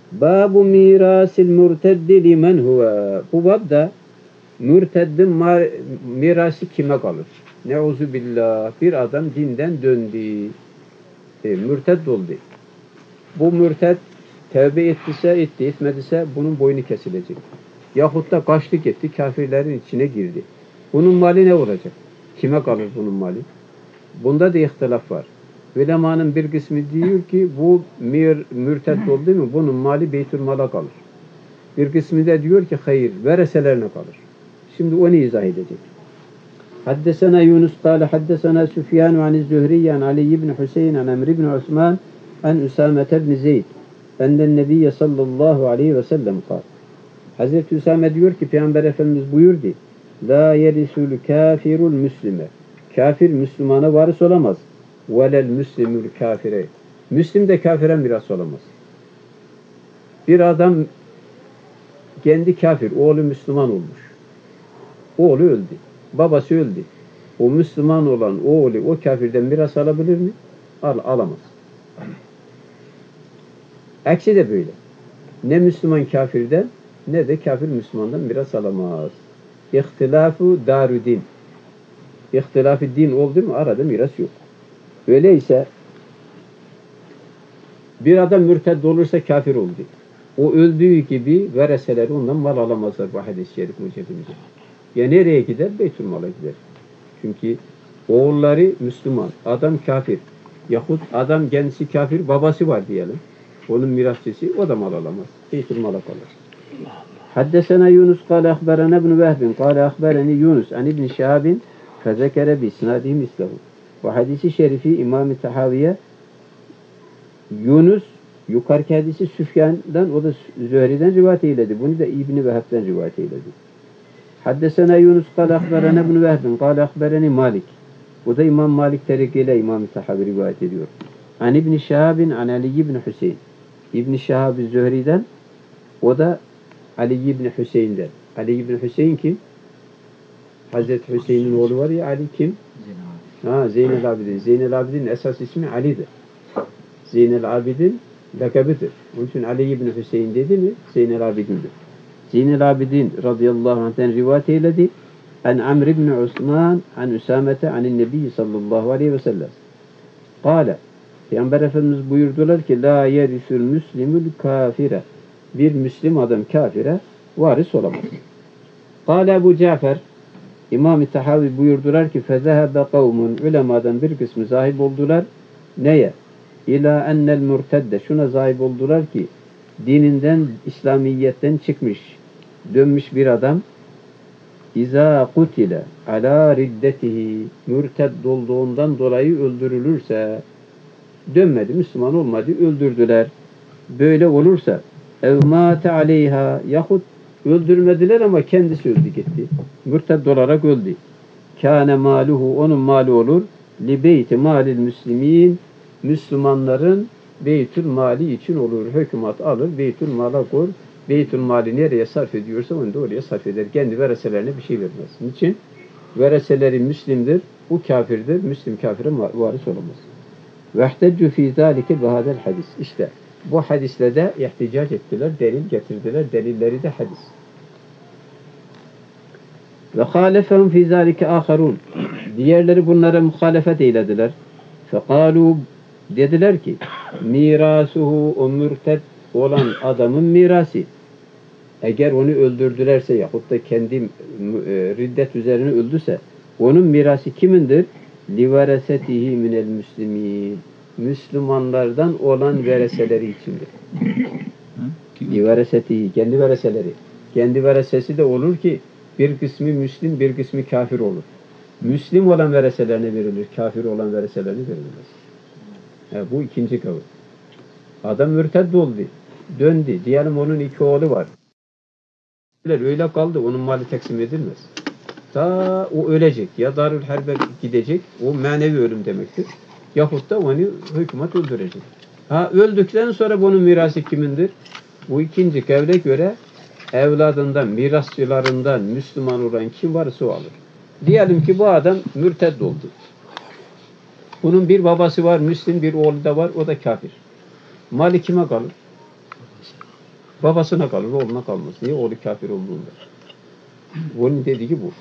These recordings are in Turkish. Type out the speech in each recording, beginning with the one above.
Babu mirasil murteddi limen huve. Bu babda mürteddin mirası kime kalır? Neuzubillah. Bir adam dinden döndü. Mürted oldu. Bu mürted tevbe ettiyse etti, etmediyse bunun boynu kesilecek. Yahut da kaçlık etti, kafirlerin içine girdi. Bunun mali ne olacak? Kime kalır bunun mali? Bunda da ihtilaf var. Ulemanın bir kısmı diyor ki bu mürted oldu mu bunun mali Beytülmal'a kalır. Bir kısmı da diyor ki hayır, vereselerine kalır. Şimdi onu izah edecek. Haddesena Yunus kâle haddesena Süfyan an Zühriye an Ali ibn Hüseyin an Emr ibn Osman an Üsame ibn Zeyd enden Nebiye sallallahu aleyhi ve sellem kâle. Hazreti Üsame diyor ki Peygamber Efendimiz buyurdu. La yerisul kafirul müslime. Kafir Müslümana varis olamaz. Velel müslimül kafire. Müslim de kafire miras olamaz. Bir adam kendi kafir, oğlu Müslüman olmuş. Oğlu öldü. Babası öldü. O Müslüman olan oğlu o kafirden miras alabilir mi? Alamaz. Aksi de böyle. Ne Müslüman kafirden ne de kafir Müslümandan miras alamaz. İhtilafı darudin. İhtilafı din oldu mu arada miras yok. Öyleyse bir adam mürted olursa kafir oldu. O öldüğü gibi vereseleri ondan mal alamazlar bu hadis-i şerif mucibince. Ya nereye gider? Beytülmal'a gider. Çünkü oğulları Müslüman, adam kafir. Yahut adam kendisi kafir, babası var diyelim. Onun mirasçısı, o da mal alamaz. Beytülmal'a kalır. Haddesena Yunus kâle ahberene ibn Vehbin kâle ahbereni Yunus an ibn Şahabin fezekere bi isnâdihi mislehu. Bu hadisi şerifi İmam-ı Tahaviye Yunus yukarıki hadisi Süfyan'dan o da Zühri'den rivayet eyledi. Bunu da İbn-i Vehb'den rivayet eyledi. Haddesena Yunus kâle ahberene ibn Vehbin kâle ahbereni Malik. Bu da İmam Malik terikiyle İmam-ı Tahavi rivayet ediyor. An İbn Şahabin an Ali ibn Hüseyin. İbn Şahab Zühri'den o da Ali ibn Hüseyin'den. Ali ibn Hüseyin kim? Hazreti Hüseyin'in oğlu var ya Ali kim? Zeynel Abidin. Zeynel Abidin esas ismi Ali'dir. Zeynel Abidin lakabıdır. Onun için Ali ibn Hüseyin dedi mi Zeynel Abidin'dir. Zeynel Abidin radıyallahu anh'ten rivayet eyledi. An Amr ibn Osman an Üsamete anin Nebi sallallahu aleyhi ve sellem. Kâle. Peygamber Efendimiz buyurdular ki la yerisul müslimül kafire. Bir Müslim adam kafire varis olamaz. Kâle Ebu Cafer İmam-ı Tahavi buyurdular ki fezehebe kavmun ulemadan bir kısmı zahib oldular. Neye? İlâ ennel murtedde. Şuna zahib oldular ki dininden, İslamiyetten çıkmış, dönmüş bir adam İzâ kutile alâ riddetihi mürted olduğundan dolayı öldürülürse dönmedi, Müslüman olmadı, öldürdüler. Böyle olursa ev mâte aleyha yahut öldürmediler ama kendisi öldü gitti. Mürted olarak öldü. Kâne maluhu onun mali olur. Li beyti malil müslimin Müslümanların beytül mali için olur. Hükümet alır, beytül mala koyar. Beytül mali nereye sarf ediyorsa onu da oraya sarf eder. Kendi vereselerine bir şey vermez. Niçin? Vereseleri Müslim'dir, bu kafirdir. Müslim kafire varis olamaz. Vehteccu fî zâlike bihâdel hadis. İşte bu hadisle de ihticac ettiler, delil getirdiler. Delilleri de hadis. Ve hâlefehum fî zâlike âkharûn. Diğerleri bunlara muhalefet eylediler. Fekâlû dediler ki mirasuhu o mürted olan adamın mirası. Eğer onu öldürdülerse yahut da kendi riddet üzerine öldüse onun mirası kimindir? Liveresetihi minel müslimin. Müslümanlardan olan vereseleri içindir. Liveresetihi, kendi vereseleri. Kendi veresesi de olur ki bir kısmı Müslim, bir kısmı kafir olur. Müslim olan vereselerine verilir, kafir olan vereselerine verilmez. Bu ikinci kavul. Adam mürted oldu, döndü. Diyelim onun iki oğlu var. Öyle kaldı, onun mali taksim edilmez. Ta o ölecek. Ya Darül Harbe gidecek, o manevi ölüm demektir. Yahut da onu hükümet öldürecek. Öldükten sonra bunun mirası kimindir? Bu ikinci kavle göre evladından, mirasçılarından Müslüman olan kim varsa o alır. Diyelim ki bu adam mürted oldu. Bunun bir babası var, Müslim bir oğlu da var, o da kafir. Mali kime kalır? Babasına kalır, oğluna kalmaz. Niye? Oğlu kafir olduğunda. Bunun dediği bu.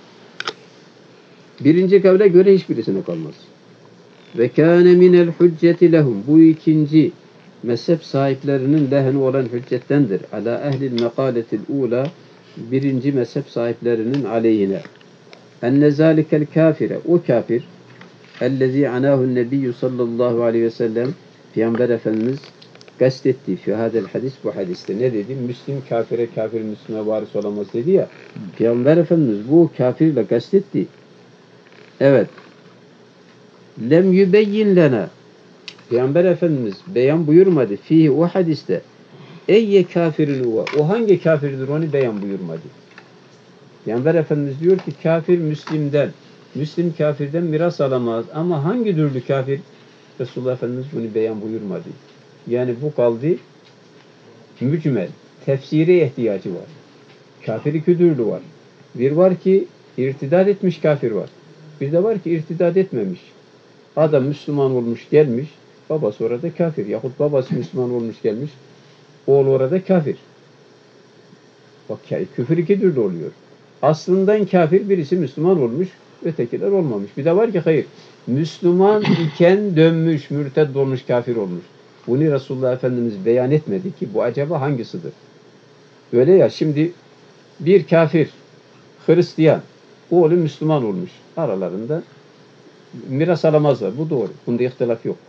Birinci kavle göre hiçbirisine kalmaz. Ve kâne minel hücceti lehum. Bu ikinci mezhep sahiplerinin lehine olan hüccettendir. Ala ehlil mekaletil ula. Birinci mezhep sahiplerinin aleyhine. Enne zâlikel kafire. O kafir. Ellezî anâhun nebiyyü sallallahu aleyhi ve sellem. Peygamber Efendimiz kastetti fi hadel hadis, bu hadiste ne dedi? Müslim kafire, kafir Müslüme varis olamaz dedi ya. Peygamber Efendimiz bu kafirle kastetti. Evet. Lem yübeyyin lena. Peygamber Efendimiz beyan buyurmadı. Fihi o hadiste. Eyye kafirin huve. O hangi kafirdir onu beyan buyurmadı. Peygamber Efendimiz diyor ki kafir Müslim'den, Müslim kafirden miras alamaz. Ama hangi türlü kafir? Resulullah Efendimiz bunu beyan buyurmadı. Yani bu kaldı mücmel. Tefsire ihtiyacı var. Kafir iki türlü var. Bir var ki irtidat etmiş kafir var. Bir de var ki irtidat etmemiş. Adam Müslüman olmuş gelmiş, babası orada kafir. Yahut babası Müslüman olmuş gelmiş, oğlu orada kafir. Bak küfür iki türlü oluyor. Aslından kafir birisi Müslüman olmuş, ötekiler olmamış. Bir de var ki hayır, Müslüman iken dönmüş, mürted olmuş, kafir olmuş. Bunu Resulullah Efendimiz beyan etmedi ki bu acaba hangisidir? Öyle ya şimdi bir kafir, Hristiyan, oğlu Müslüman olmuş. Aralarında miras alamazlar. Bu doğru. Bunda ihtilaf yok.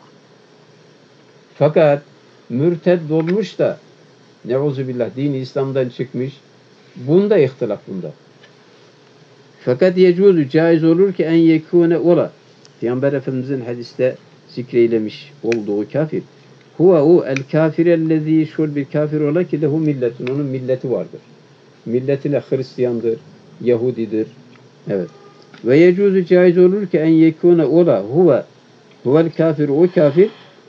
Fakat mürted olmuş da neuzubillah dini İslam'dan çıkmış. Bunda ihtilaf bunda. Fakat yecuzu caiz olur ki en yekune ola. Peygamber Efendimizin hadiste zikreylemiş olduğu kafir. Huve o el kafir ellezî şul bir kafir ola ki lehu milletun. Onun milleti vardır. Milletine Hristiyandır, Yahudidir. Evet. Ve yecuzu caiz olur ki en yekune ola huvel kafir o kafir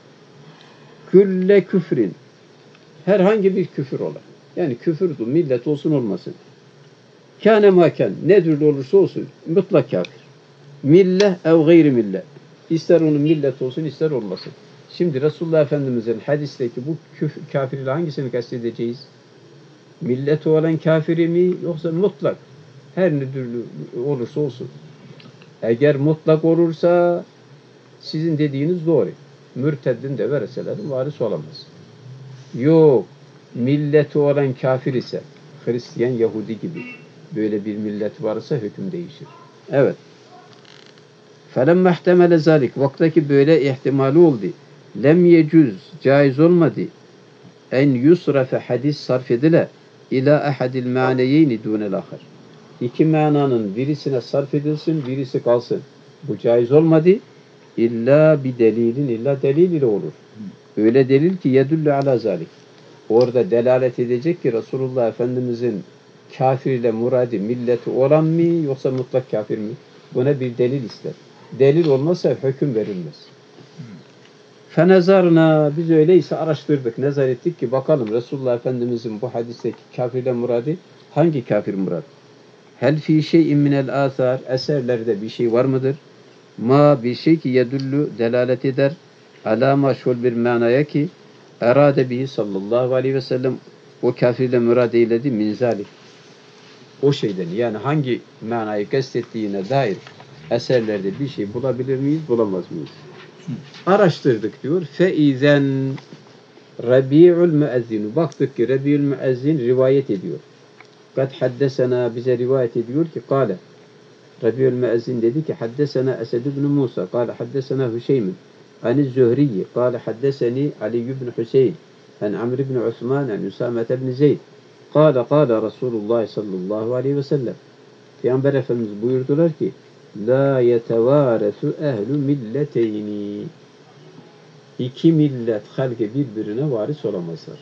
külle küfrin. Herhangi bir küfür ola. Yani küfürdür, millet olsun olmasın. Kâne mâken, ne türlü olursa olsun, mutlak kafir. Mille ev gayri mille. İster onun millet olsun, ister olmasın. Şimdi Resulullah Efendimiz'in hadisteki bu kafirle hangisini kastedeceğiz? Milleti olan kafiri mi, yoksa mutlak? Her ne türlü olursa olsun. Eğer mutlak olursa, sizin dediğiniz doğru. Mürteddin de vereseler varis olamaz. Yok, milleti olan kafir ise, Hristiyan, Yahudi gibi böyle bir millet varsa hüküm değişir. Evet. فَلَمَّ احْتَمَلَ ذَلِكَ vaktaki böyle ihtimali oldu. Lem yecüz, caiz olmadı. En yusrafe hadis sarf edile ila ahadil ma'neyeyni dunel ahir. İki mananın birisine sarf edilsin, birisi kalsın. Bu caiz olmadı. İlla bir delilin, illa delil ile olur. Öyle delil ki yedullu ala zalik. Orada delalet edecek ki Resulullah Efendimizin kafir ile muradi milleti olan mı yoksa mutlak kafir mi? Buna bir delil ister. Delil olmazsa hüküm verilmez. Fenezarna, biz öyleyse araştırdık, nezar ettik ki bakalım Resulullah Efendimizin bu hadisteki kafir ile muradi hangi kafir murad? Hel fi şey'in minel athar, eserlerde bir şey var mıdır? Ma bir şey ki yedullu delalet eder ala maşhul bir manaya ki erade bihi sallallahu aleyhi ve sellem o kafirle murad eyledi min zalik. O şeyden yani hangi manayı kastettiğine dair eserlerde bir şey bulabilir miyiz, bulamaz mıyız? Araştırdık diyor. Feizen Rabi'ül müezzin. Baktık ki Rabi'ül müezzin rivayet ediyor. Kad haddesena bize rivayet ediyor ki kâle. Rabi'ül müezzin dedi ki haddesena Esed ibn Musa. Kâle haddesena Hüseymin. Ani Zühriyi. Kâle haddeseni Ali ibn Hüseyin. An Amr ibn Osman. An Üsamet ibn Zeyd. Kâle Resulullah sallallahu aleyhi ve sellem. Peygamber Efendimiz buyurdular ki la yetevâresu ehlu milleteyni. İki millet halkı birbirine varis olamazlar.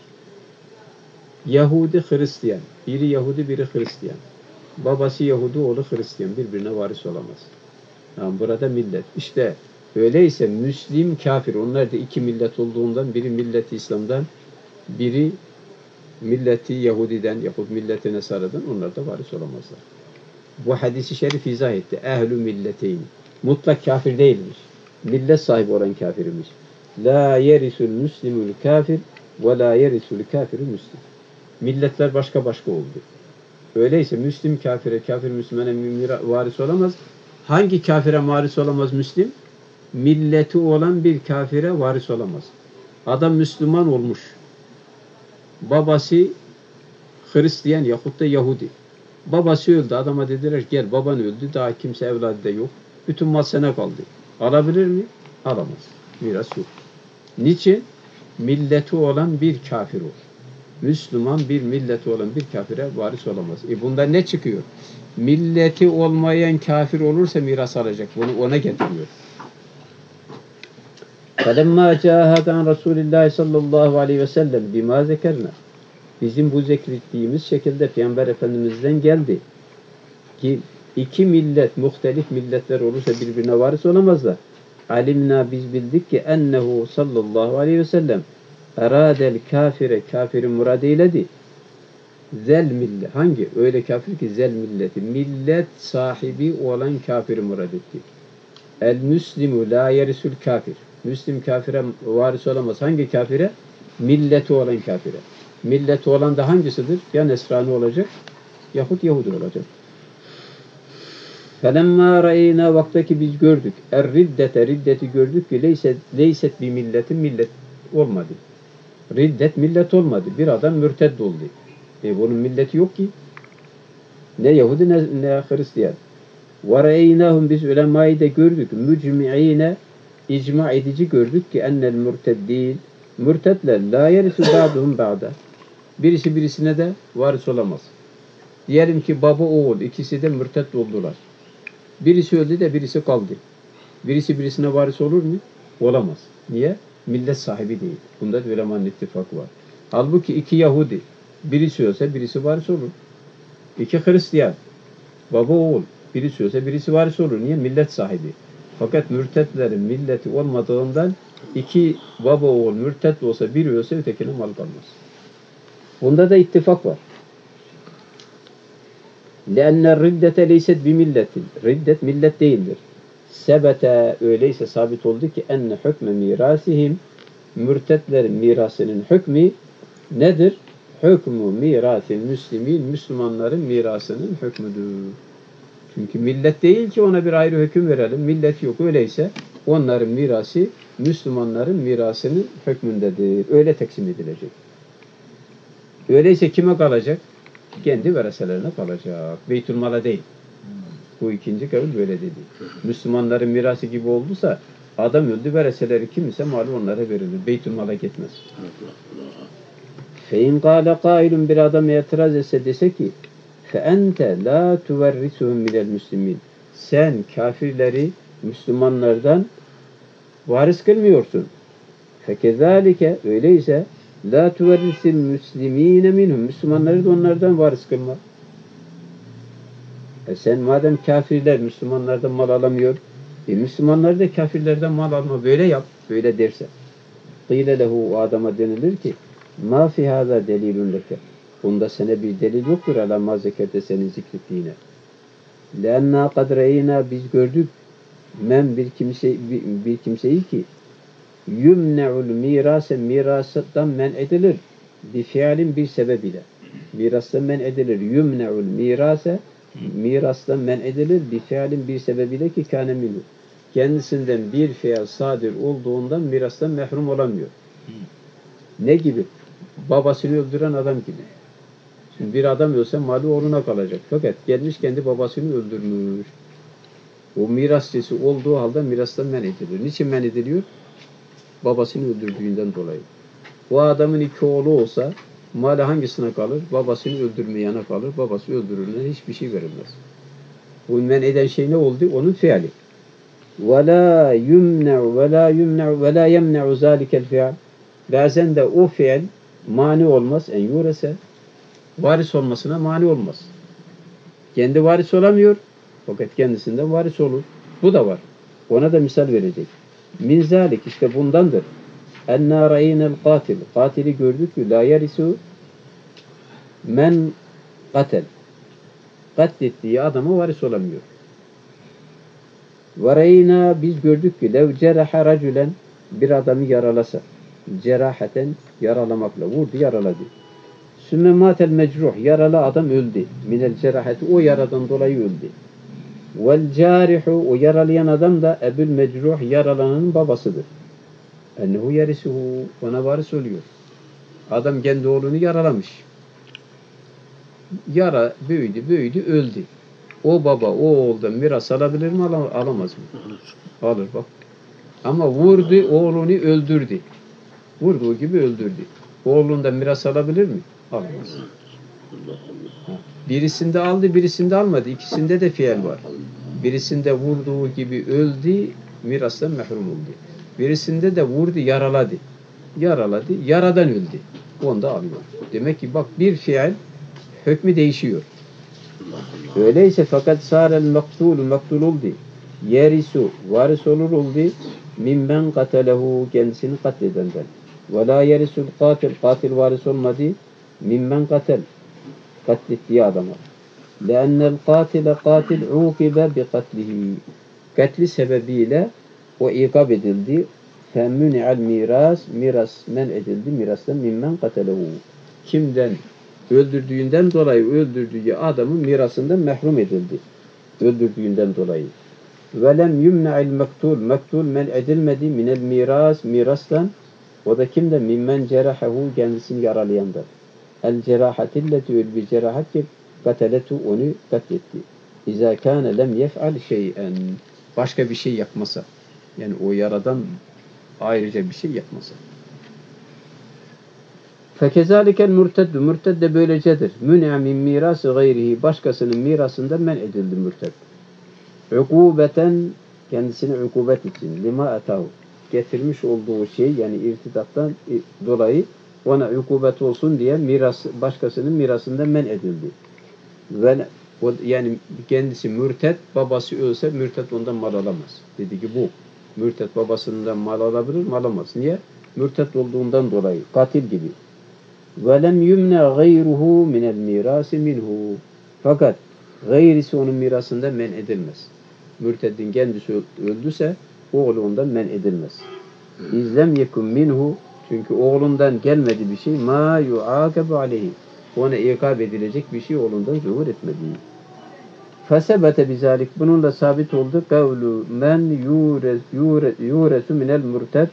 Yahudi, Hristiyan. Biri Yahudi, biri Hristiyan. Babası Yahudi, oğlu Hristiyan. Birbirine varis olamaz. Yani burada millet. İşte öyleyse Müslim, kafir. Onlar da iki millet olduğundan biri milleti İslam'dan, biri milleti Yahudi'den yahut milleti Nesara'dan onlar da varis olamazlar. Bu hadisi şerif izah etti. Ehlü milleteyn. Mutlak kafir değilmiş. Millet sahibi olan kafirmiş. La yerisul müslimul kafir وَلَا يَرِسُ الْكَافِرُ Müslim. Milletler başka başka oldu. Öyleyse Müslim kafire, kafir Müslümana varis olamaz. Hangi kafire varis olamaz Müslim? Milleti olan bir kafire varis olamaz. Adam Müslüman olmuş. Babası Hristiyan yahut da Yahudi. Babası öldü. Adama dediler gel baban öldü. Daha kimse evladı da yok. Bütün mal sana kaldı. Alabilir mi? Alamaz. Miras yok. Niçin? Milleti olan bir kafir olur. Müslüman bir milleti olan bir kafire varis olamaz. Bunda ne çıkıyor? Milleti olmayan kafir olursa miras alacak. Bunu ona getiriyor. فَلَمَّا جَاءَ عَنْ رَسُولِ اللّٰهِ sallallahu aleyhi ve sellem بِمَا ذَكَرْنَا Bizim bu zikrettiğimiz şekilde Peygamber Efendimiz'den geldi. Ki iki millet, muhtelif milletler olursa birbirine varis olamazlar. Alimna biz bildik ki ennehu sallallahu aleyhi ve sellem eradel kafire, kafiri murad eyledi. Zel millet. Hangi? Öyle kafir ki zel milleti. Millet sahibi olan kafiri murad etti. El müslimu la yerisul kafir. Müslim kafire varis olamaz. Hangi kafire? Milleti olan kafire. Milleti olan da hangisidir? Ya Nesrani olacak yahut Yahudi olacak. Felemma ra'eyna vaktaki biz gördük. Riddeti gördük ki leyset bir milletin millet olmadı. Riddet millet olmadı. Bir adam mürted oldu. Bunun milleti yok ki. Ne Yahudi ne Hristiyan. Ve ra'eynahum biz ulemayı da gördük. Mücmi'ine icma edici gördük ki ennel mürteddin mürtedler la yerisu ba'duhum ba'da. Birisi birisine de varis olamaz. Diyelim ki baba oğul ikisi de mürted oldular. Birisi öldü de birisi kaldı. Birisi birisine varis olur mu? Olamaz. Niye? Millet sahibi değil. Bunda da ulemanın ittifakı var. Halbuki iki Yahudi birisi ölse birisi varis olur. İki Hristiyan baba oğul birisi ölse birisi varis olur. Niye? Millet sahibi. Fakat mürtetlerin milleti olmadığından iki baba oğul mürtet olsa biri ölse ötekine mal kalmaz. Bunda da ittifak var. لَاَنَّ الرِّدَّةَ لَيْسَتْ بِمِلَّةٍ Riddet millet değildir. Sebete öyleyse sabit oldu ki enne hükme mirasihim mürtetlerin mirasının hükmü nedir? Hükmü mirasil müslimin Müslümanların mirasının hükmüdür. Çünkü millet değil ki ona bir ayrı hüküm verelim. Millet yok. Öyleyse onların mirası Müslümanların mirasının hükmündedir. Öyle taksim edilecek. Öyleyse kime kalacak? Kendi vereselerine kalacak. Beytülmal'a değil. Bu ikinci kavil böyle dedi. Müslümanların mirası gibi olduysa adam öldü vereseleri kim ise malı onlara verilir. Beytülmal'a gitmez. Fein kâle kâilun bir adam itiraz etse dese ki فَاَنْتَ لَا تُوَرِّسُهُمْ مِنَ الْمُسْلِمِينَ Sen kafirleri Müslümanlardan varis kılmıyorsun. فَكَذَٰلِكَ öyleyse لَا تُوَرِّسِ الْمُسْلِم۪ينَ مِنْهُمْ Müslümanları da onlardan varis kılma. Sen madem kafirler Müslümanlardan mal alamıyor, Müslümanlar da kafirlerden mal alma. Böyle yap, böyle derse. قِيلَ لَهُ o adama denilir ki مَا فِي هَذَا دَلِيلٌ لَكَ Bunda sana bir delil yoktur ala ma zekerte senin zikrettiğine. لَاَنَّا قَدْ رَيْنَا Biz gördük men bir kimseyi ki yumne'ul mirase mirastan men edilir bir fiilin bir sebebiyle. Mirastan men edilir. Yumne'ul mirase mirastan men edilir bir fiilin bir sebebiyle ki kâne minhu. Kendisinden bir fiil sadir olduğundan mirastan mehrum olamıyor. Ne gibi? Babasını öldüren adam gibi. Şimdi bir adam ölse mali oğluna kalacak. Fakat gelmiş kendi babasını öldürmüş. O mirasçısı olduğu halde mirastan men edilir. Niçin men ediliyor? Babasını öldürdüğünden dolayı. O adamın iki oğlu olsa mali hangisine kalır? Babasını öldürmeyene kalır. Babası öldürülene hiçbir şey verilmez. Bu men eden şey ne oldu? Onun fiili. وَلَا يَمْنَعُ ذَٰلِكَ الْفِعَلِ Bazen de o fiil mani olmaz. En yurese varis olmasına mani olmaz. Kendi varis olamıyor. Fakat kendisinden varis olur. Bu da var. Ona da misal verecek. Min zalik işte bundandır. Enna ra'inel katil. Katili gördük ki la yerisu men katel. Katlettiği adama varis olamıyor. Ve ra'ina biz gördük ki lev ceraha racülen bir adamı yaralasa. Cerahaten yaralamakla. Vurdu, yaraladı. Sümme matel mecruh. Yaralı adam öldü. Minel cerahati. O yaradan dolayı öldü. Vel carihu. O yaralayan adam da ebül mecruh. Yaralananın babasıdır. Ennehu yerisuhu. Ona varis oluyor. Adam kendi oğlunu yaralamış. Yara büyüdü, öldü. O baba o oğuldan miras alabilir mi, alamaz mı? Alır bak. Ama vurdu, oğlunu öldürdü. Vurduğu gibi öldürdü. Oğlundan miras alabilir mi? Alamaz. Birisinde aldı, birisinde almadı. İkisinde de fiil var. Birisinde vurduğu gibi öldü, mirastan mahrum oldu. Birisinde de vurdu, yaraladı. Yaraladı, yaradan öldü. Onda alıyor. Demek ki bak bir fiil hükmü değişiyor. Öyleyse fakat sârel maktul oldu. Yerisu varis oldu. Mimmen katelehu kendisini katledenden. Ve la yerisul katil varis olmadı. Mimmen katlettiği adama. Leennel katil ukibe bi katlihi. Katli sebebiyle o ikab edildi. Femmüni'al miras men edildi. Mirastan mimmen katelehu. Kimden öldürdüğünden dolayı öldürdüğü adamın mirasından mahrum edildi. Öldürdüğünden dolayı. Ve lem yumna'il mektul men edilmedi minel mirastan. O da kimden? Mimmen cerahahu kendisini yaralayandır. El cerahatilleti öl bir cerahat ki kateletu onu katletti. İza kâne lem yef'al şey'en. Başka bir şey yapmasa. Yani o yaradan ayrıca bir şey yapmasa. Fekezalikel mürteddu. Mürted de böylecedir. Mün'a min mirası gayrihi. Başkasının mirasında men edildi mürted. Ukubeten kendisine ukubet için. Lima atahu. Getirmiş olduğu şey yani irtidattan dolayı ona ukubet olsun diye başkasının mirasında men edildi. Ve yani kendisi mürted, babası ölse mürted ondan mal alamaz. Dedi ki bu. Mürted babasından mal alabilir mi? Alamaz. Niye? Mürted olduğundan dolayı. Katil gibi. وَلَمْ يُمْنَ غَيْرُهُ مِنَ الْمِيرَاسِ مِنْهُ. Fakat gayrisi onun mirasında men edilmez. Mürteddin kendisi öldüyse oğlu ondan men edilmez. İzlem yekun minhu çünkü oğlundan gelmedi bir şey ma yu'akabu aleyhi. Ona ikab edilecek bir şey oğlundan zuhur etmedi. Fesebete bizalik bununla sabit oldu. Kavlu men yuresu minel mürted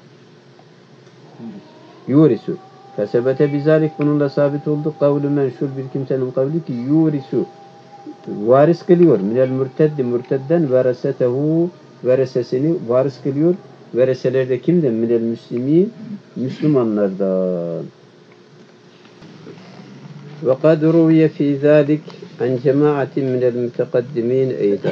yurisu. Fesebete bizalik bununla sabit oldu. Kavlu menşur bir kimsenin kavli ki yurisu varis kılıyor. Minel mürteddi mürtedden veresetehu veresesini varis kılıyor. Vereselerde kimden? Minel müslimin Müslümanlardan. Ve kad ruviye fi zalik an cemaatin minel mütekaddimin eyda.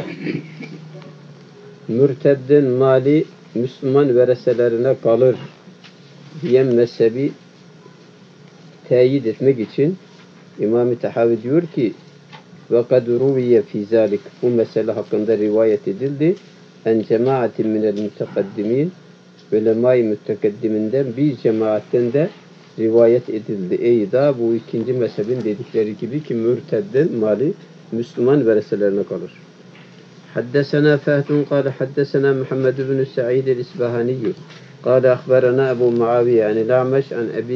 Mürteddin mali Müslüman vereselerine kalır diyen mezhebi teyit etmek için İmam-ı Tahavi diyor ki ve kad ruviye fi zalik bu mesele hakkında rivayet edildi en cemaatin minel mütekaddimin ulema-i mütekeddiminden bir cemaatten de rivayet edildi. Eyda bu ikinci mezhebin dedikleri gibi ki mürteddin mali Müslüman vereselerine kalır. Haddesena Fehdun kâle haddesena Muhammed ibn Sa'id el-İsbahani قال أخبرنا أبو معاوية عن الأعمش عن أبي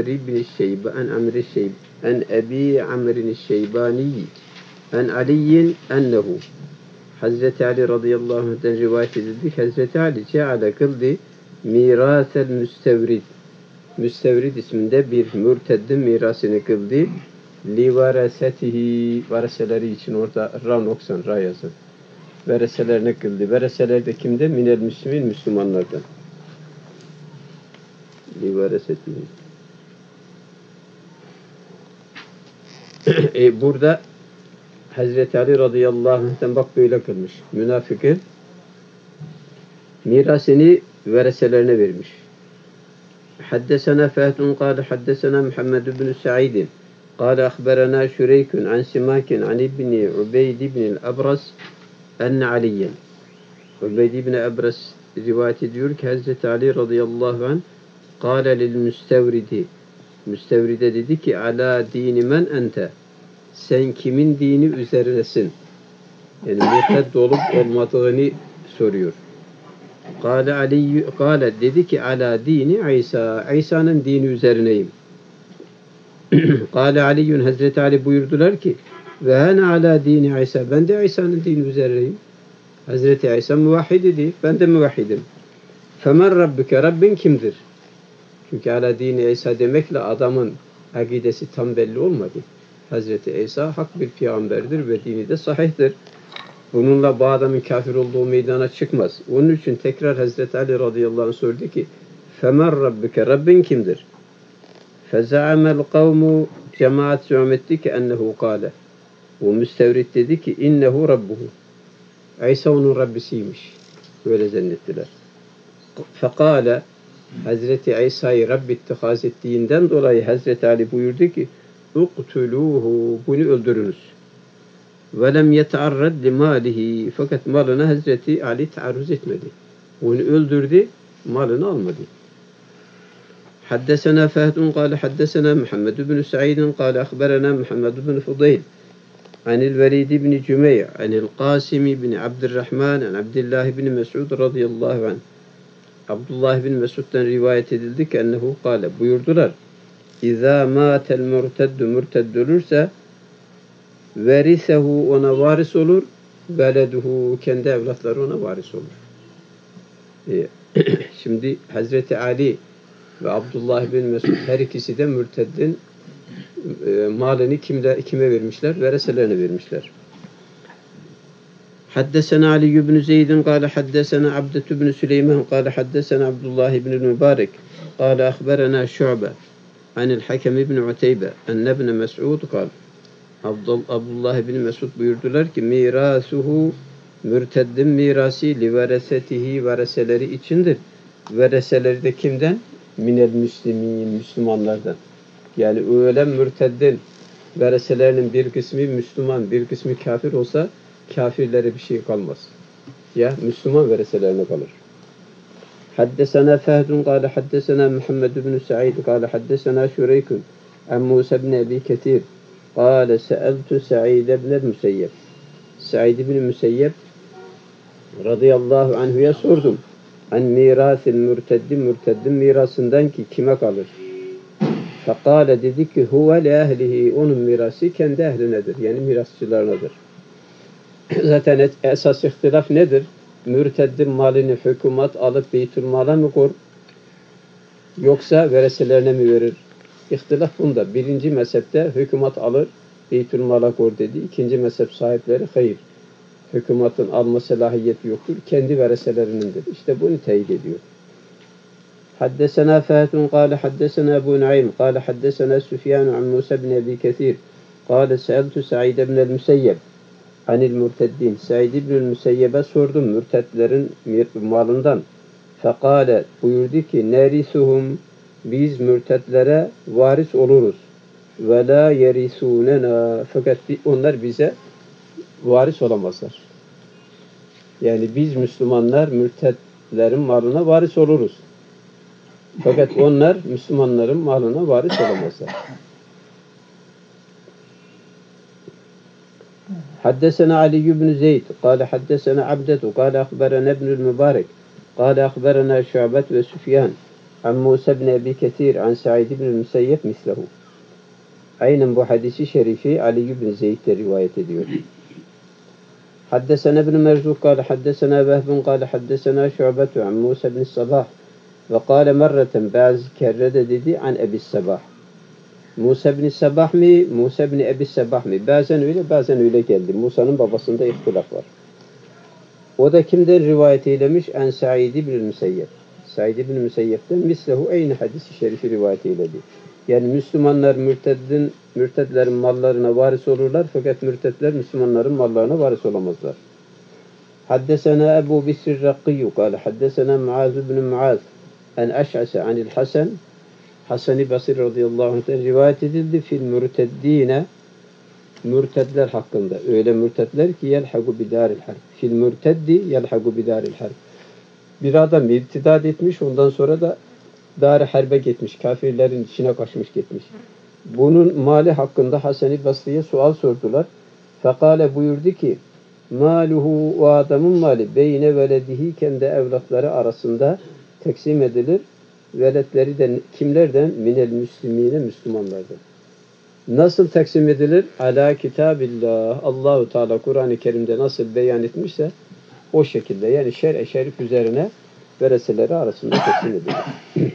عمرو الشيباني عن علي أنه Hazreti Ali radıyallahu anh'ten rivayet edildi. Hazreti Ali ceale kıldı mirasel müstevrid. Müstevrid isminde bir mürteddin mirasını kıldı. Li varasetihi vareseleri için orada ra noksan ra yazın. Vereselerine kıldı. Vereseler de kimde? Minel müslümin Müslümanlardan. Li varasetihi. Burada Hazreti Ali radıyallahu anh'ten bak böyle kılmış. Münafıkın mirasını vereselerine vermiş. Haddesena Fehdun kâle haddesena Muhammed ibn Sa'id kâle ahberena Şüreykün an Simakin an İbni Ubeyd ibn Abras enne Aliyen. Ubeyd ibn Abras rivayet ediyor ki Hazreti Ali radıyallahu anh kâle lil müstevridi müstevride dedi ki ala dini men ente sen kimin dini üzerinesin? Yani mürted olup olmadığını soruyor. Kâle Ali kâle dedi ki ala dini İsa. İsa'nın dini üzerineyim. Kâle Aliyyun Hazreti Ali buyurdular ki ve ene ala dini İsa. Ben de İsa'nın dini üzerindeyim. Hazreti İsa muvahhid idi. Ben de muvahhidim. Femen rabbuke. Rabbin kimdir? Çünkü ala dini İsa demekle adamın akidesi tam belli olmadı. Hazreti İsa hak bir peygamberdir ve dini de sahihtir. Bununla bu adamın kafir olduğu meydana çıkmaz. Onun için tekrar Hazreti Ali radıyallahu anh sordu ki femen rabbuke. Rabbin kimdir? Fezaamel kavmu. Cemaat zü'm etti ki ennehu kâle. Bu müstevrit dedi ki innehu rabbuhu. İsa onun Rabbisiymiş. Böyle zannettiler. Fekâle Hazreti İsa'yı Rabbi ittihaz ettiğinden dolayı Hazreti Ali buyurdu ki uktuluhu. Bunu öldürünüz. Ve lem yetearrad limalihi. Fakat malına Hazreti Ali taarruz etmedi. Onu öldürdü, malını almadı. Haddesena Fehdun kâle haddesena Muhammed ibn Sa'idin kâle akhberena Muhammed ibn Fudayl anil Velid ibn Cümeyr anil Qasim ibn Abdurrahman an Abdullah ibn Mes'ud radıyallahu anh. Abdullah ibn Mes'ud'dan rivayet edildi ki ennehu kâle buyurdular. İzâ mâtel murteddu mürted ölürse verisehu ona varis olur, veleduhu kendi evlatları ona varis olur. Şimdi Hazreti Ali ve Abdullah bin Mesud her ikisi de mürteddin malını kime vermişler? Vereselerine vermişler. Haddesena Ali ibn Zeyd'in kâle haddesena Abdet ibn Süleyman kâle haddesena Abdullah ibn Mübarek kâle akhberena Şu'be anil Hakem ibn Uteybe enne ibn Mes'ud kâle Abdullah ibn Mesud buyurdular ki mirasuhu mürteddin mirası li veresetihi vereseleri içindir. Vereseleri de kimden? Minel müslimin Müslümanlardan. Yani ölen mürteddin vereselerinin bir kısmı Müslüman, bir kısmı kafir olsa kafirlere bir şey kalmaz. Ya Müslüman vereselerine kalır. Haddesena Fehdun kâle haddesena Muhammed ibn Sa'id kâle haddesena Şureykun an Musa ibn Ebi Ketir kâle se'eltu Sa'id ibn Müseyyeb. Sa'id ibn Müseyyeb radıyallahu anhu'ya sordum. An mirasil mürteddin mirasından ki kime kalır? Fekâle dedi ki huve li ehlihi. Onun mirası kendi ehlinedir. Yani mirasçılarınadır. Zaten esas ihtilaf nedir? Mürteddin malını hükümet alıp beytülmala mı koyar? Yoksa vereselerine mi verir? İhtilaf bunda. Birinci mezhepte hükümet alır, beytülmala koyar dedi. İkinci mezhep sahipleri hayır. Hükümetin alma selahiyeti yoktur. Kendi vereselerinindir. İşte bunu teyit ediyor. Haddesena Fâtun kâle haddesena Ebu Nuaym kâle haddesena Süfyan an Musa bin Ebi Kethir kâle se'eltu Sa'id ibn el-Müseyyeb anil mürteddin. Sa'id ibn el-Müseyyeb'e sordum mürtedlerin malından. Fekâle buyurdu ki nerisuhum biz mürtedlere varis oluruz. Ve la yerisûnena fakat onlar bize varis olamazlar. Yani biz Müslümanlar mürtedlerin malına varis oluruz. Fakat onlar Müslümanların malına varis olamazlar. Haddesena Ali ibn Zeyd kâle haddesena Abdetu kâle akhberena ibnül Mübarek kâle akhberena Şu'bet ve Süfyan an Musa ibn Ebi Ketir an Sa'id ibn Müseyyeb mislehu. Aynen bu hadisi şerifi Ali ibn Zeyd'de rivayet ediyor. Haddesena ibn Merzuk kâle haddesena Vehbun kâle haddesena Şu'betu an Musa ibn Sabah ve kâle merreten bazı kere de dedi an Ebi Sabah. Musa ibn Sabah mi? Musa ibn Ebi Sabah mi? Bazen öyle geldi. Musa'nın babasında ihtilaf var. O da kimden rivayet eylemiş? En Sa'id ibn Müseyyeb. Sa'id ibn Müseyyeb'den mislehu aynı hadisi şerifi rivayet eyledi. Yani Müslümanlar mürtedlerin mallarına varis olurlar fakat mürtedler Müslümanların mallarına varis olamazlar. Haddesena Ebu Bisr Rakkiyu kâle haddesena Muaz ibn Muaz en Eş'ase anil Hasan Hasan-ı Basri radıyallahu anh'ten rivayet edildi fil mürteddine mürtedler hakkında. Öyle mürtedler ki yelhagu bidaril harb. Fil mürteddi yelhagu bidaril harb. Bir adam irtidad etmiş ondan sonra da dar-ı harbe gitmiş. Kafirlerin içine kaçmış gitmiş. Bunun mali hakkında Hasan-ı Basri'ye sual sordular. Fekale buyurdu ki maluhu, o adamın mali beyne veledihi, kendi evlatları arasında teksim edilir. Veletleri de kimlerden? Minel müslimine, Müslümanlardan. Nasıl teksim edilir? Ala kitabillah. Allahu Teala Kur'an-ı Kerim'de nasıl beyan etmişse o şekilde, yani şer'i şerif üzerine vereseleri arasında teksim edilir.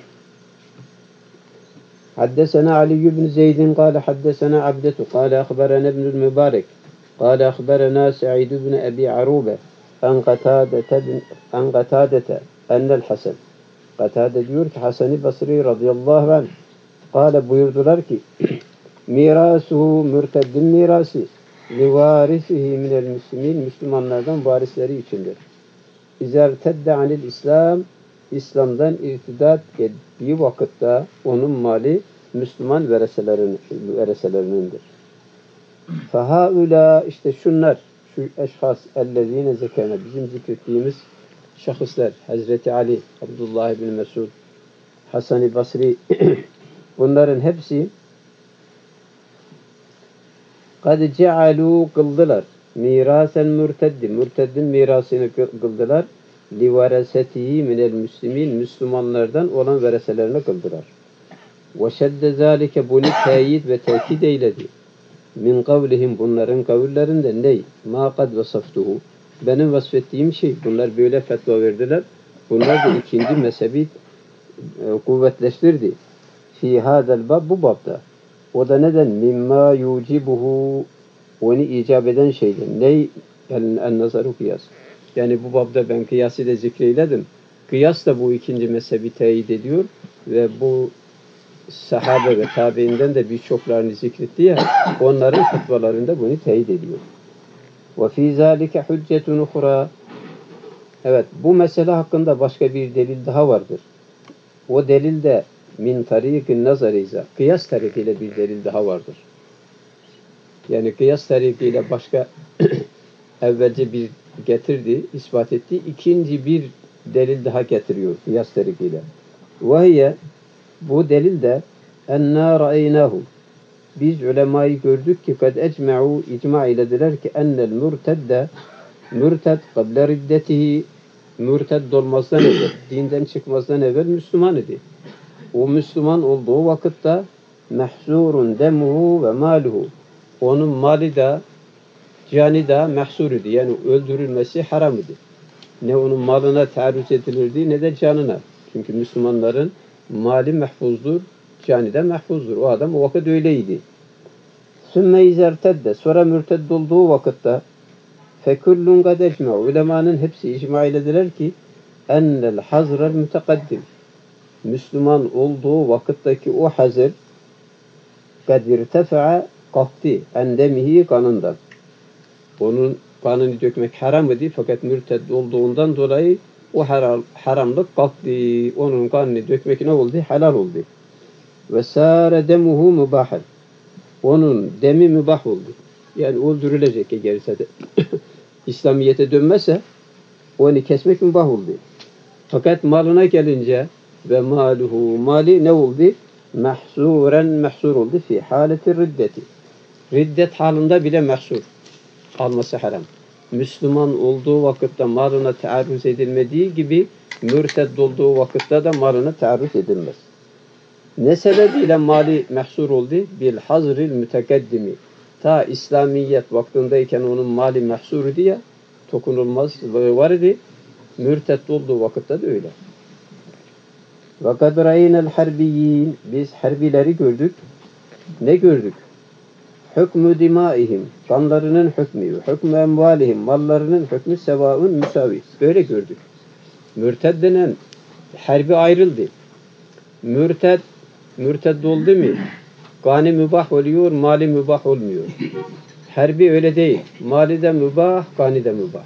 Haddesena Ali ibn Zeyd'in kâle haddesena Abdetu kâle akhberana ibnül Mübarek kâle akhberana Sa'id ibn Ebi Arube en Katâdete ennel Hasan. Katâde diyor ki Hasan-ı Basri radıyallahu anh kâle, buyurdular ki mirasuhu, mürteddin mirası livarisihi minel müslimin, Müslümanlardan varisleri içindir. İzer tedde anil İslam, İslam'dan irtidat ettiği vakitte onun mali Müslüman vereselerinindir. Fehaula, işte şunlar, şu eşhas ellezine zekerne, bizim zikrettiğimiz şahıslar, Hazreti Ali, Abdullah ibn Mesud, Hasan-ı Basri, bunların hepsi kad cealu, kıldılar, mirasen mürteddi, mürteddin mirasını kıldılar, li veresetihi minel müslimin, Müslümanlardan olan vereselerine kıldılar. Ve şedde zâlike, bunu teyit ve tekit eyledi. Min kavlihim, bunların kavullerinde ney? Ma kad vasaftuhu, benim vasfettiğim şey, bunlar böyle fetva verdiler. Bunlar da ikinci mezhebi kuvvetleştirdi. Fi hadel bab, bu babda. O da neden? Mimma yucibuhu, onu icap eden şeyden. Ney? En-nazaru kıyas. Yani bu babda ben kıyası da zikreyledim. Kıyas da bu ikinci mezhebi teyit ediyor ve bu sahabe ve tabiinden de birçoklarını zikretti ya, onların fetvalarında bunu teyit ediyor. Ve fî zâlike hüccetun ukhra. Evet, bu mesele hakkında başka bir delil daha vardır. O delil de min tariqin nazarize, kıyas tarikiyle bir delil daha vardır. Yani kıyas tarikiyle başka evvelce bir getirdi, ispat etti. İkinci bir delil daha getiriyor kıyas tarikiyle. Ve bu delil de enna ra'eynahu, biz ulemayı gördük ki kad ecma'u, icma ilediler ki ennel mürtedde, mürted kable riddetihi, mürted olmazdan evvel, dinden çıkmazdan evvel Müslüman idi. O Müslüman olduğu vakitte mehzurun demuhu ve maluhu, onun mali da cani da mehsur idi. Yani öldürülmesi haram idi. Ne onun malına taarruz edilirdi ne de canına. Çünkü Müslümanların mali mahfuzdur, cani de mahfuzdur. O adam o vakit öyleydi. Sümme izertedde, sonra mürted olduğu vakitte fekullun kad ecma'u, ulemanın hepsi icma ilediler ki ennel hazrel mütekaddim, Müslüman olduğu vakitteki o hazır kad irtefa'a, kalktı endemihi, kanından. Onun kanını dökmek haram idi, fakat mürted olduğundan dolayı o haramlık kalktı. Onun kanını dökmek ne oldu? Halal oldu. Ve sâre demuhu mübâhen, onun demi mübah oldu. Yani öldürülecek eğerse de İslamiyet'e dönmezse onu kesmek mübah oldu. Fakat malına gelince ve maluhu, mali ne oldu? Mahsuren, mahsur oldu fi haleti riddeti. Riddet halinde bile mahsur. Alması haram. Müslüman olduğu vakitte malına taarruz edilmediği gibi mürted olduğu vakitte de malına taarruz edilmez. Ne sebebiyle mali mahsur oldu? Bil hazril mütekeddimi. Ta İslamiyet vaktindeyken onun mali mahsur idi ya, dokunulmaz var idi. Mürted olduğu vakitte de öyle. Ve kad ra'eynel harbiyyin, biz harbileri gördük. Ne gördük? Hükmü dimaihim, kanlarının hükmü, hükmü emvalihim, mallarının hükmü sevaun müsavi. Böyle gördük. Mürted denen harbi ayrıldı. Mürted oldu mu? Gani mübah oluyor, mali mübah olmuyor. Harbi öyle değil. Mali de mübah, gani de mübah.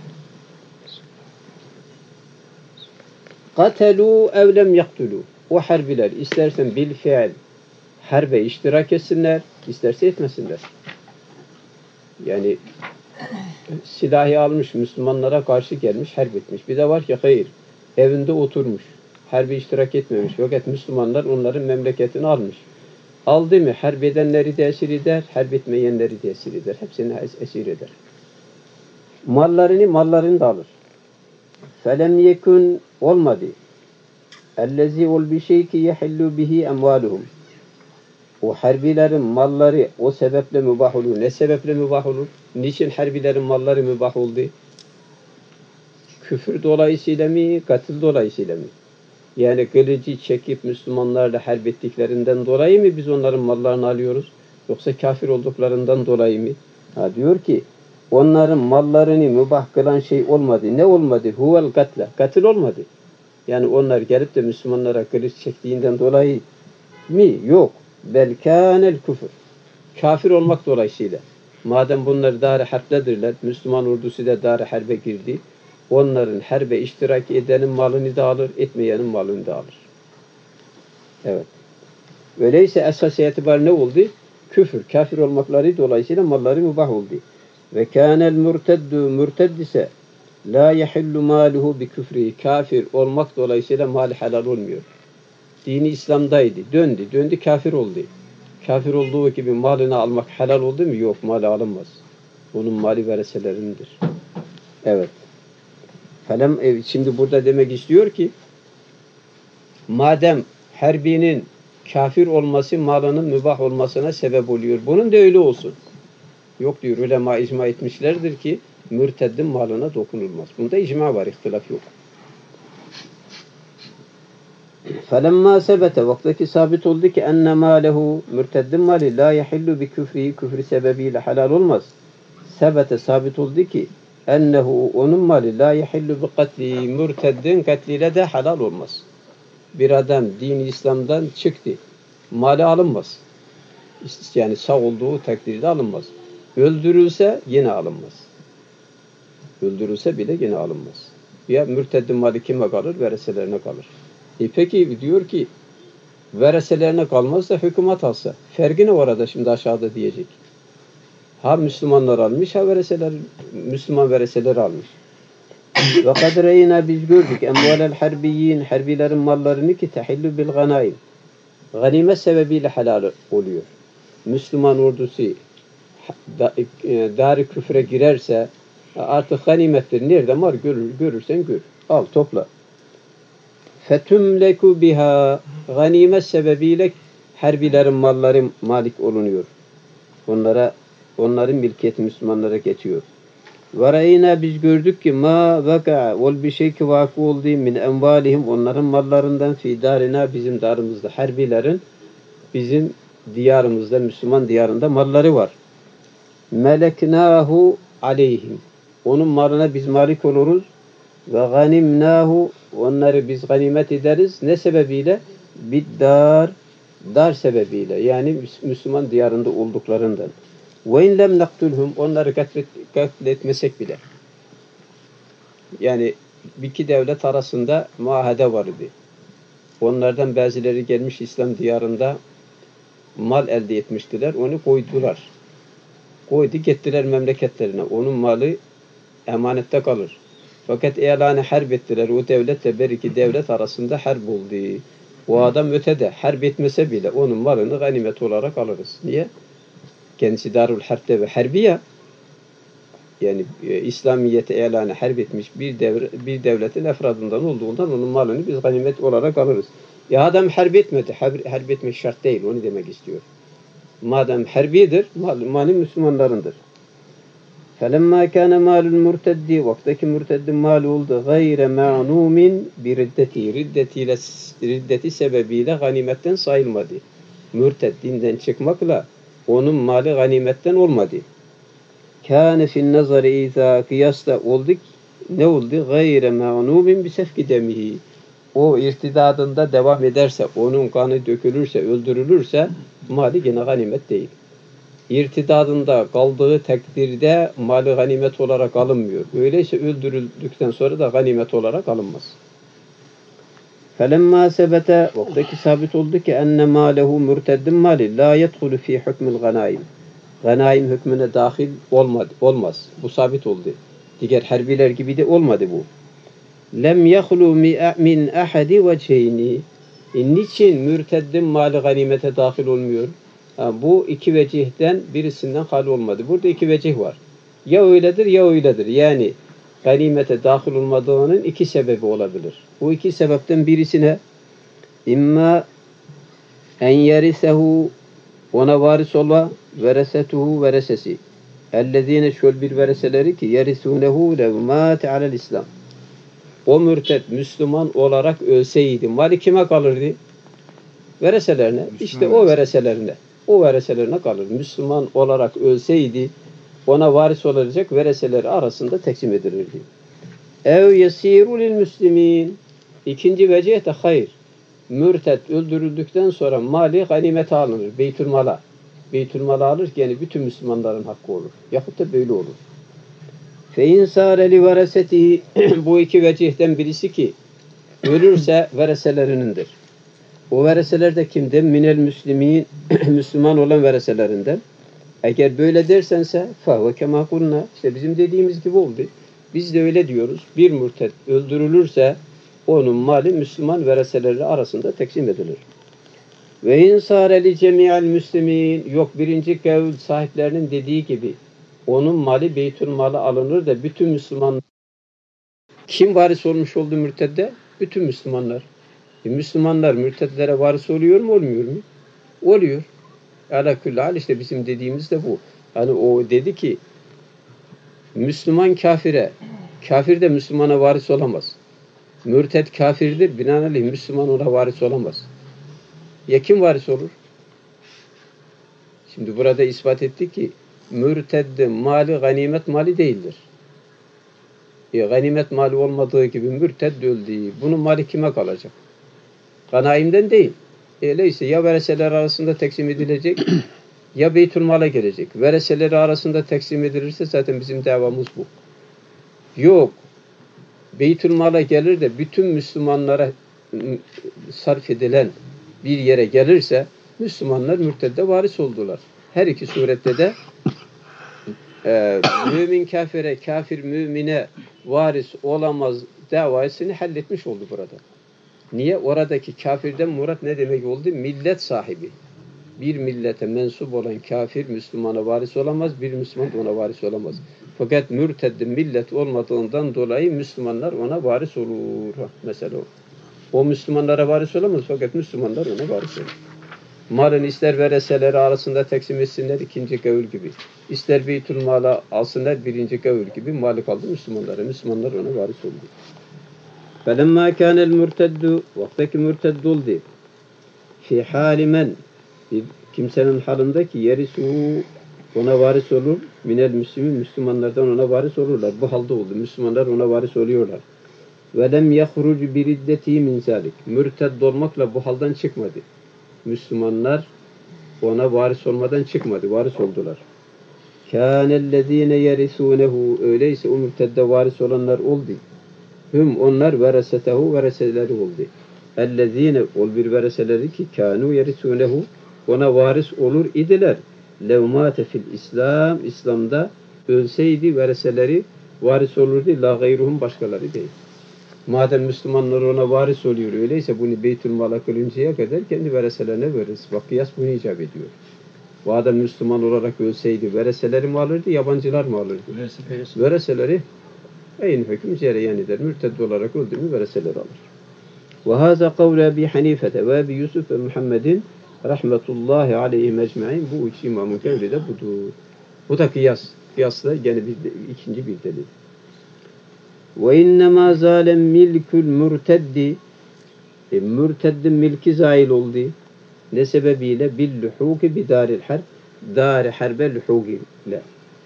Katelu ev lem yaktulu. O harbiler istersen bil fiil harbe iştirak etsinler, isterse etmesinler. Yani silahı almış, Müslümanlara karşı gelmiş, harp etmiş. Bir de var ki hayır, evinde oturmuş, harbe iştirak etmemiş. Fakat Müslümanlar onların memleketini almış. Aldı mı harp edenleri de esir eder, harp etmeyenleri de esir eder. Hepsini esir eder. mallarını da alır. Felem yekun olmadı. Ellezî ol bir şey ki yehillu bihi emvaluhum. O harbilerin malları o sebeple mübah olur. Ne sebeple mübah olur? Niçin harbilerin malları mübah oldu? Küfür dolayısıyla mı, katil dolayısıyla mı? Yani kılıcı çekip Müslümanlarla harp ettiklerinden dolayı mı biz onların mallarını alıyoruz? Yoksa kafir olduklarından dolayı mı? Diyor ki onların mallarını mübah kılan şey olmadı. Ne olmadı? Huvel katle. Katil olmadı. Yani onlar gelip de Müslümanlara kılıç çektiğinden dolayı mı? Yok. Belkânel küfür. Kafir olmak dolayısıyla. Madem bunlar dar-ı harpledirler, Müslüman ordusu da dar-ı harbe girdi. Onların harbe iştirak edenin malını da alır, etmeyenin malını da alır. Evet. Öyleyse esas itibar ne oldu? Küfür, kafir olmakları dolayısıyla malları mübah oldu. Ve kânel mürteddu ise la yehillu maluhu bi küfri. Kafir olmak dolayısıyla mali helal olmuyor. Dini İslam'daydı. Döndü kafir oldu. Kafir olduğu gibi malını almak helal oldu mu? Yok, mali alınmaz. Onun mali vereselerindir. Evet. Şimdi burada demek istiyor ki madem harbinin kafir olması malının mübah olmasına sebep oluyor. Bunun da öyle olsun. Yok diyor, ulema icma etmişlerdir ki mürteddin malına dokunulmaz. Bunda icma var, ihtilaf yok. فَلَمَّا sebete vaktaki sabit oldu ki enne mâlehu mürteddin mali la yehillu bi küfri, küfrü sebebiyle helal olmaz. Sebete sabit oldu ki ennehu onun mali la yehillu bi katli, mürteddin katliyle de helal olmaz. Bir adam din-i İslam'dan çıktı. Mali alınmaz. Yani sağ olduğu takdirde alınmaz. Öldürülse yine alınmaz. Öldürülse bile yine alınmaz. Ya mürteddin mali kime kalır? Vereselerine kalır. Peki diyor ki vereselerine kalmazsa hükümet alsa. Fergi ne orada şimdi aşağıda diyecek. Ha Müslümanlar almış, ha Müslüman vereseler almış. Ve kad reyna biz gördük emvalel harbiyyin, harbilerin mallarını ki tehillu bil ganaim. Ganimet sebebiyle helal oluyor. Müslüman ordusu dar-ı küfre girerse artık ganimettir. Nerede var? Görürsen gör. Al, topla. Fetümleku biha, ganimet sebebiyle harbilerin malları malik olunuyor. Onların mülkiyeti Müslümanlara geçiyor. Ve reyna biz gördük ki ma vaka ol bir şey ki vakı oldu min envalihim, onların mallarından fi darina, bizim darımızda, harbilerin bizim diyarımızda, Müslüman diyarında malları var. Meleknahu aleyhim, onun malına biz malik oluruz. Ve ganimnahu, onları biz ganimet ederiz. Ne sebebiyle? Dar sebebiyle. Yani Müslüman diyarında olduklarından. Ve in lem naktulhum, onları katletmesek bile. Yani iki devlet arasında muahede vardı. Onlardan bazıları gelmiş İslam diyarında mal elde etmiştiler. Onu koydular. Koydu gittiler memleketlerine. Onun malı emanette kalır. Fakat ilanı harp ettiler. O devletle bir iki devlet arasında harp oldu. O adam ötede harp etmese bile onun malını ganimet olarak alırız. Niye? Kendisi Darul Harp'te ve Harbiye, yani İslamiyet'e ilanı harp etmiş bir devletin efradından olduğundan onun malını biz ganimet olarak alırız. Ya adam harp etmedi. Harp etmek şart değil. Onu demek istiyor. Madem harbidir, malı Müslümanlarındır. فَلَمَّا كَانَ مَالُ الْمُرْتَدِّ, vaktaki mürteddin mal oldu. غَيْرَ مَعْنُومٍ بِرِدَّتِهِ, riddeti sebebiyle ganimetten sayılmadı. Mürted dinden çıkmakla onun mali ganimetten olmadı. كَانَ فِي النَّظَرِ اِذَا kıyasla olduk. Ne oldu? غَيْرَ مَعْنُومٍ بِسَفْكِ دَمِهِ, o irtidadında devam ederse, onun kanı dökülürse, öldürülürse mali yine ganimet değil. İrtidadında kaldığı takdirde mali ganimet olarak alınmıyor. Öyleyse öldürüldükten sonra da ganimet olarak alınmaz. فَلَمَّا sebete, vaktaki sabit oldu ki enne mâlehu mürteddin mali la yedhulu fi hükmül ganaim. Ganaim hükmüne dahil olmaz. Bu sabit oldu. Diğer harbiler gibi de olmadı bu. Lem yehlu min ahadi veceyni. Niçin mürteddin mali ganimete dahil olmuyor? Bu iki vecihten birisinden hal olmadı. Burada iki vecih var. Ya öyledir ya öyledir. Yani ganimete dahil olmadığının iki sebebi olabilir. Bu iki sebepten birisine imma en yerisehu ona varis ola veresetuhu veresesi. Ellezine şöyle bir vereseleri ki yerisunehu levmâte alel İslam. O mürted Müslüman olarak ölseydi mali kime kalırdı? Vereselerine. Müslüman İşte o vereselerine. O vereselerine kalır. Müslüman olarak ölseydi ona varis olacak vereseleri arasında teksim edilirdi. Ev yesiru lil müslimin. İkinci vecih de hayır. Mürted öldürüldükten sonra mali ganimete alınır. Beytülmala. Beytülmala alır yani bütün Müslümanların hakkı olur. Yahut da böyle olur. Fe insâre li veresetihi. Bu iki vecihten birisi ki ölürse vereselerinindir. O vereseler de kimden? Minel müslimin. Müslüman olan vereselerinden. Eğer böyle dersense fahve kemâ kulna. İşte bizim dediğimiz gibi oldu. Biz de öyle diyoruz. Bir mürted öldürülürse onun mali Müslüman vereseleri arasında teksim edilir. Ve insâre li cemî'al müslimin. Yok birinci kavl sahiplerinin dediği gibi onun mali beytül malı alınır da bütün Müslüman kim varis olmuş oldu mürtedde? Bütün Müslümanlar. Müslümanlar mürtedlere varis oluyor mu olmuyor mu? Oluyor. Ala kulli hal işte bizim dediğimiz de bu. Hani o dedi ki Müslüman kafire, kafir de Müslümana varis olamaz. Mürted kafirdir, binaenaleyh Müslüman ona varis olamaz. Ya kim varis olur? Şimdi burada ispat ettik ki mürtedde mali ganimet mali değildir. Ganimet mali olmadığı gibi mürted öldü. Bunun mali kime kalacak? Ganaimden değil. Öyleyse ya vereseler arasında teksim edilecek ya beytülmala gelecek. Vereseleri arasında teksim edilirse zaten bizim davamız bu. Yok. Beytülmala gelir de bütün Müslümanlara sarf edilen bir yere gelirse Müslümanlar mürtedde varis oldular. Her iki surette de mümin kafire, kafir mümine varis olamaz davasını halletmiş oldu burada. Niye? Oradaki kafirden murat ne demek oldu? Millet sahibi. Bir millete mensup olan kafir Müslümana varis olamaz, bir Müslüman ona varis olamaz. Fakat mürteddin millet olmadığından dolayı Müslümanlar ona varis olur. Mesela o. O Müslümanlara varis olamaz fakat Müslümanlar ona varis olur. Malın ister vereseleri arasında teksim etsinler ikinci kavul gibi. İster beytülmala alsınlar birinci kavul gibi mali kaldı Müslümanlara. Müslümanlar ona varis oldu. فَلَمَّا كَانَ الْمُرْتَدُّ Vaktaki mürted oldu. Fi halimen bir kimsenin halinde ki yerisu ona varis olur. Minel müslümin Müslümanlardan ona varis olurlar. Bu halde oldu. Müslümanlar ona varis oluyorlar. Ve lem yahruc bi riddeti min zalik. Mürted olmakla bu halden çıkmadı. Müslümanlar ona varis olmadan çıkmadı. Varis oldular. Kânellezîne yerisûnehu. Öyleyse o mürtedde varis olanlar oldu. Hüm onlar veresetehu vereseleri oldu. Ellezîne ol bir vereseleri ki kânû yerisûnehu ona varis olur idiler. Levmâte fil İslam İslam'da ölseydi vereseleri varis olurdu. La gayruhum başkaları değil. Madem Müslümanlar ona varis oluyor öyleyse bunu beytülmala kılıncaya kadar kendi vereselerine veririz. Bak kıyas bunu icap ediyor. Bu adam Müslüman olarak ölseydi vereseleri mi alırdı, yabancılar mı alırdı? Vereseleri aynı hüküm cereyan eder. Mürted olarak öldü mü vereseleri alır. Ve hâzâ kavle Ebi Hanifete ve Ebi Yusuf ve Muhammedin rahmetullahi aleyhi mecmaîn. Bu üç imamın kavli de budur. Bu da kıyas. Kıyasla gene ikinci bir delil. Ve innemâ zâlem milkül mürteddi. Mürteddin milki zail oldu. Ne sebebiyle? Bil luhuki bi daril harb. Dar-ı harbe luhuki ile.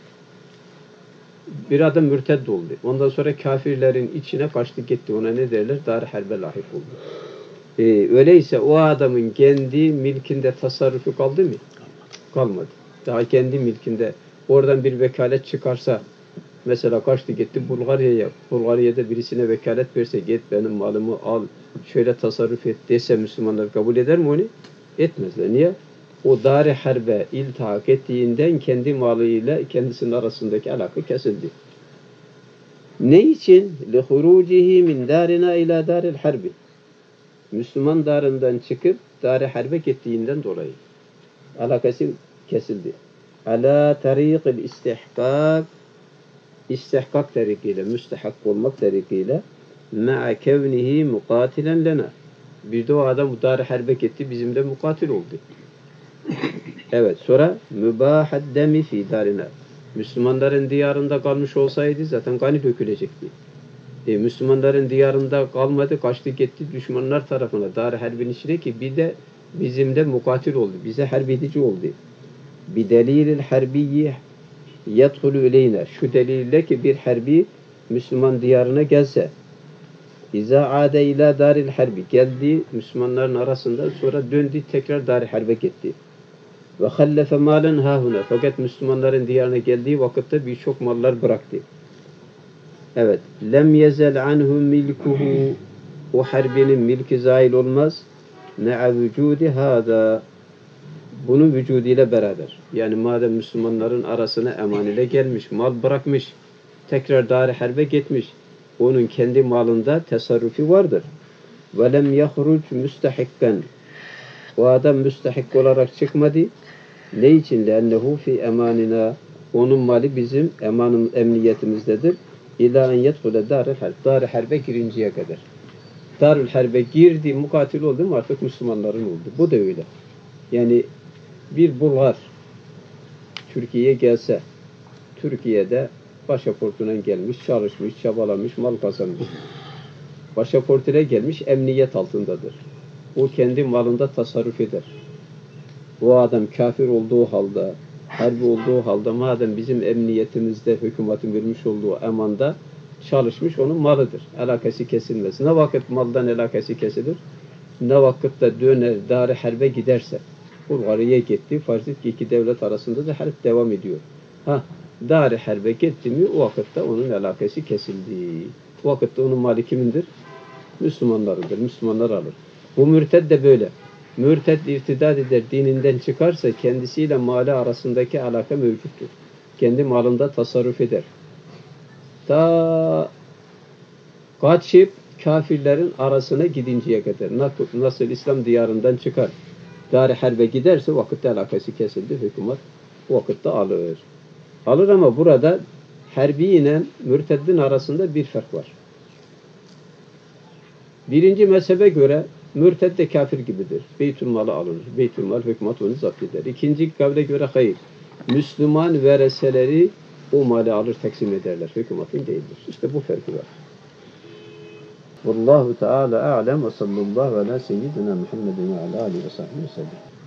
Bir adam mürted oldu. Ondan sonra kafirlerin içine kaçtı gitti. Ona ne derler? Dar-ı harbe lahip oldu. Öyleyse o adamın kendi milkinde tasarrufu kaldı mı? Kalmadı. Daha kendi milkinde oradan bir vekalet çıkarsa mesela kaçtı gitti Bulgarya'ya. Bulgarya'da birisine vekalet verse git benim malımı al şöyle tasarruf et dese Müslümanlar kabul eder mi onu? Etmezler. Niye? O dar-ı harbe iltihak ettiğinden kendi malıyla kendisinin arasındaki alaka kesildi. Ne için? لِخُرُوجِهِ مِنْ دَارِنَا اِلَى دَارِ الْحَرْبِ Müslüman darından çıkıp dar-ı harbe gittiğinden dolayı. Alakası kesildi. Ala tariqil istihkak istihkak tarikiyle, müstehak olmak tarikiyle ma'a kevnihi mukatilen lena. Bir de o adam dar harbe etti, bizim de mukatil oldu. Evet, sonra mübahad demi fi darina. Müslümanların diyarında kalmış olsaydı zaten kanı dökülecekti. Müslümanların diyarında kalmadı, kaçtı gitti düşmanlar tarafına. Dar harbin içine ki bir de bizim de mukatil oldu. Bize harp edici oldu. Bir delilil harbiyyi yedhulu ileyna. Şu delille ki bir harbi Müslüman diyarına gelse, İza ade ila daril harbi, geldi Müslümanların arasında, sonra döndü tekrar dar harbe gitti. Ve hallefe malen hahuna, fakat Müslümanların diyarına geldiği vakitte birçok mallar bıraktı. Evet, lem yezel anhu milkuhu, o harbinin milki zail olmaz. Ne'a vücudi hada, bunun vücuduyla beraber. Yani madem Müslümanların arasına eman ile gelmiş, mal bırakmış, tekrar dar harbe gitmiş, onun kendi malında tasarrufi vardır. Ve lem yahruc müstehikken, o adam müstehik olarak çıkmadı. Ne için? Lennehu fi emanina, onun mali bizim emniyetimizdedir. İlâ en yedhule dar-ı harb, dar-ı harbe girinceye kadar. Dar-ı harbe girdi, mukatil oldu mu artık Müslümanların oldu. Bu da öyle. Yani bir Bulgar Türkiye'ye gelse, Türkiye'de pasaportuna gelmiş, çalışmış, çabalamış, mal kazanmış. Pasaportuna gelmiş, emniyet altındadır. O kendi malında tasarruf eder. O adam kafir olduğu halde, harbi olduğu halde, madem bizim emniyetimizde hükümetin vermiş olduğu emanda çalışmış, onun malıdır. Alakası kesilmez. Ne vakit maldan alakası kesilir? Ne vakitte döner, dar-ı harbe giderse. Bulgara'ya gitti, farz et ki iki devlet arasında da harp devam ediyor. Dar-ı harbe gitti mi, o vakitte onun alakası kesildi. O vakitte onun mali kimindir? Müslümanlarındır. Müslümanlar alır. Bu mürted de böyle. Mürted irtidad eder, dininden çıkarsa kendisiyle mali arasındaki alaka mevcuttur. Kendi malında tasarruf eder. Ta kaçıp kafirlerin arasına gidinceye kadar. Nasıl İslam diyarından çıkar, dar-ı harbe giderse vakitte alakası kesildi, hükümet vakitte alır. Alır ama burada harbi ile mürteddin arasında bir fark var. Birinci mezhebe göre mürted de kafir gibidir. Beytülmal'ı alır. Beytülmal hükümet onu zapt eder. İkinci kavle göre hayır. Müslüman vereseleri o mali alır, taksim ederler. Hükümetin değildir. İşte bu farkı var. Vallahu Teala a'lem ve sallallahu ala seyyidina Muhammedin ve ala alihi ve sahbihi sellem.